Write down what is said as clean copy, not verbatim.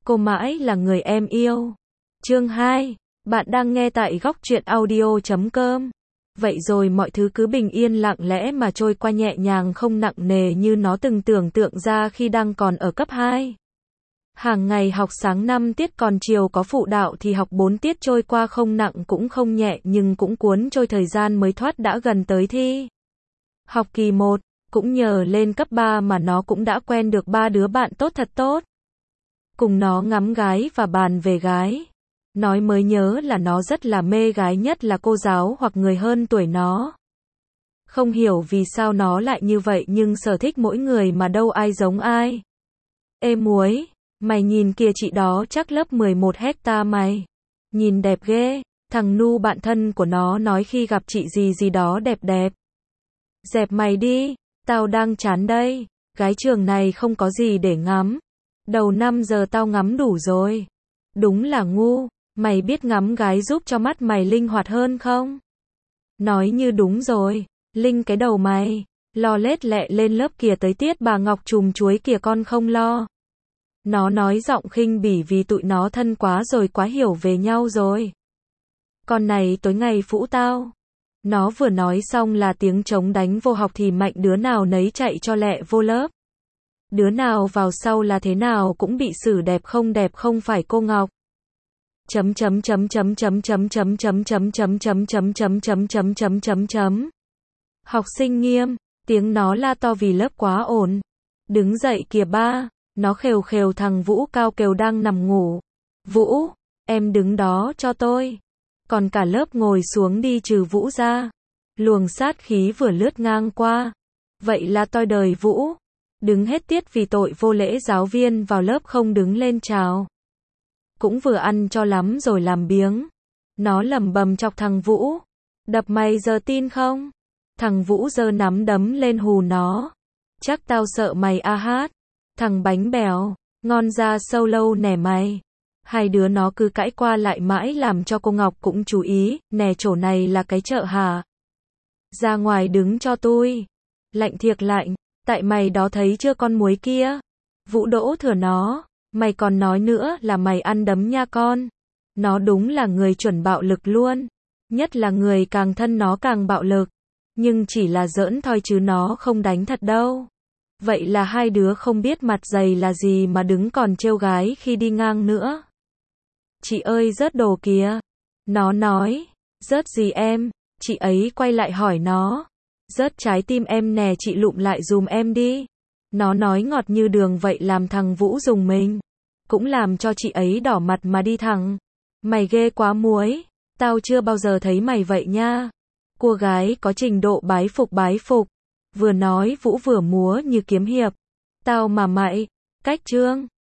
Cô mãi là người em yêu. Chương 2. Bạn đang nghe tại góc truyện audio.com. Vậy rồi mọi thứ cứ bình yên lặng lẽ mà trôi qua nhẹ nhàng không nặng nề như nó từng tưởng tượng ra khi đang còn ở cấp 2. Hàng ngày học sáng 5 tiết còn chiều có phụ đạo thì học 4 tiết trôi qua không nặng cũng không nhẹ nhưng cũng cuốn trôi thời gian mới thoát đã gần tới thi. Học kỳ 1, cũng nhờ lên cấp 3 mà nó cũng đã quen được 3 đứa bạn tốt thật tốt. Cùng nó ngắm gái và bàn về gái. Nói mới nhớ là nó rất là mê gái, nhất là cô giáo hoặc người hơn tuổi nó. Không hiểu vì sao nó lại như vậy nhưng sở thích mỗi người mà đâu ai giống ai. Ê muối, mày nhìn kìa chị đó chắc lớp 11 hecta mày. Nhìn đẹp ghê, thằng Nu bạn thân của nó nói khi gặp chị gì đó đẹp đẹp. Dẹp mày đi, tao đang chán đây, gái trường này không có gì để ngắm. Đầu năm giờ tao ngắm đủ rồi. Đúng là ngu, mày biết ngắm gái giúp cho mắt mày linh hoạt hơn không? Nói như đúng rồi, linh cái đầu mày, lo lết lẹ lên lớp kìa tới tiết bà Ngọc chùm chuối kìa con không lo. Nó nói giọng khinh bỉ vì tụi nó thân quá rồi, quá hiểu về nhau rồi. Con này tối ngày phũ tao. Nó vừa nói xong là tiếng trống đánh vô học thì mạnh đứa nào nấy chạy cho lẹ vô lớp. Đứa nào vào sau là thế nào cũng bị xử đẹp không phải cô Ngọc. Học sinh nghiêm, tiếng nó la to vì lớp quá ồn. Đứng dậy kìa ba, nó khều khều thằng Vũ cao kêu đang nằm ngủ. Vũ, em đứng đó cho tôi. Còn cả lớp ngồi xuống đi trừ Vũ ra. Luồng sát khí vừa lướt ngang qua. Vậy là toi đời Vũ. Đứng hết tiết vì tội vô lễ, giáo viên vào lớp không đứng lên chào. Cũng vừa ăn cho lắm rồi làm biếng. Nó lẩm bẩm chọc thằng Vũ. Đập mày giờ tin không? Thằng Vũ giơ nắm đấm lên hù nó. Chắc tao sợ mày a hát. Thằng bánh bèo, ngon ra sâu lâu nè mày. Hai đứa nó cứ cãi qua lại mãi làm cho cô Ngọc cũng chú ý. Nè chỗ này là cái chợ hả? Ra ngoài đứng cho tôi. Lạnh thiệt lạnh. Tại mày đó thấy chưa con muối kia? Vũ đỗ thừa nó. Mày còn nói nữa là mày ăn đấm nha con. Nó đúng là người chuẩn bạo lực luôn. Nhất là người càng thân nó càng bạo lực. Nhưng chỉ là giỡn thôi chứ nó không đánh thật đâu. Vậy là hai đứa không biết mặt dày là gì mà đứng còn trêu gái khi đi ngang nữa. Chị ơi rớt đồ kìa. Nó nói. Rớt gì em? Chị ấy quay lại hỏi nó. Rớt trái tim em nè, chị lụm lại dùm em đi. Nó nói ngọt như đường vậy làm thằng Vũ rùng mình. Cũng làm cho chị ấy đỏ mặt mà đi thẳng. Mày ghê quá muối. Tao chưa bao giờ thấy mày vậy nha. Cua gái có trình độ bái phục. Vừa nói Vũ vừa múa như kiếm hiệp. Tao mà mày. Cách trương.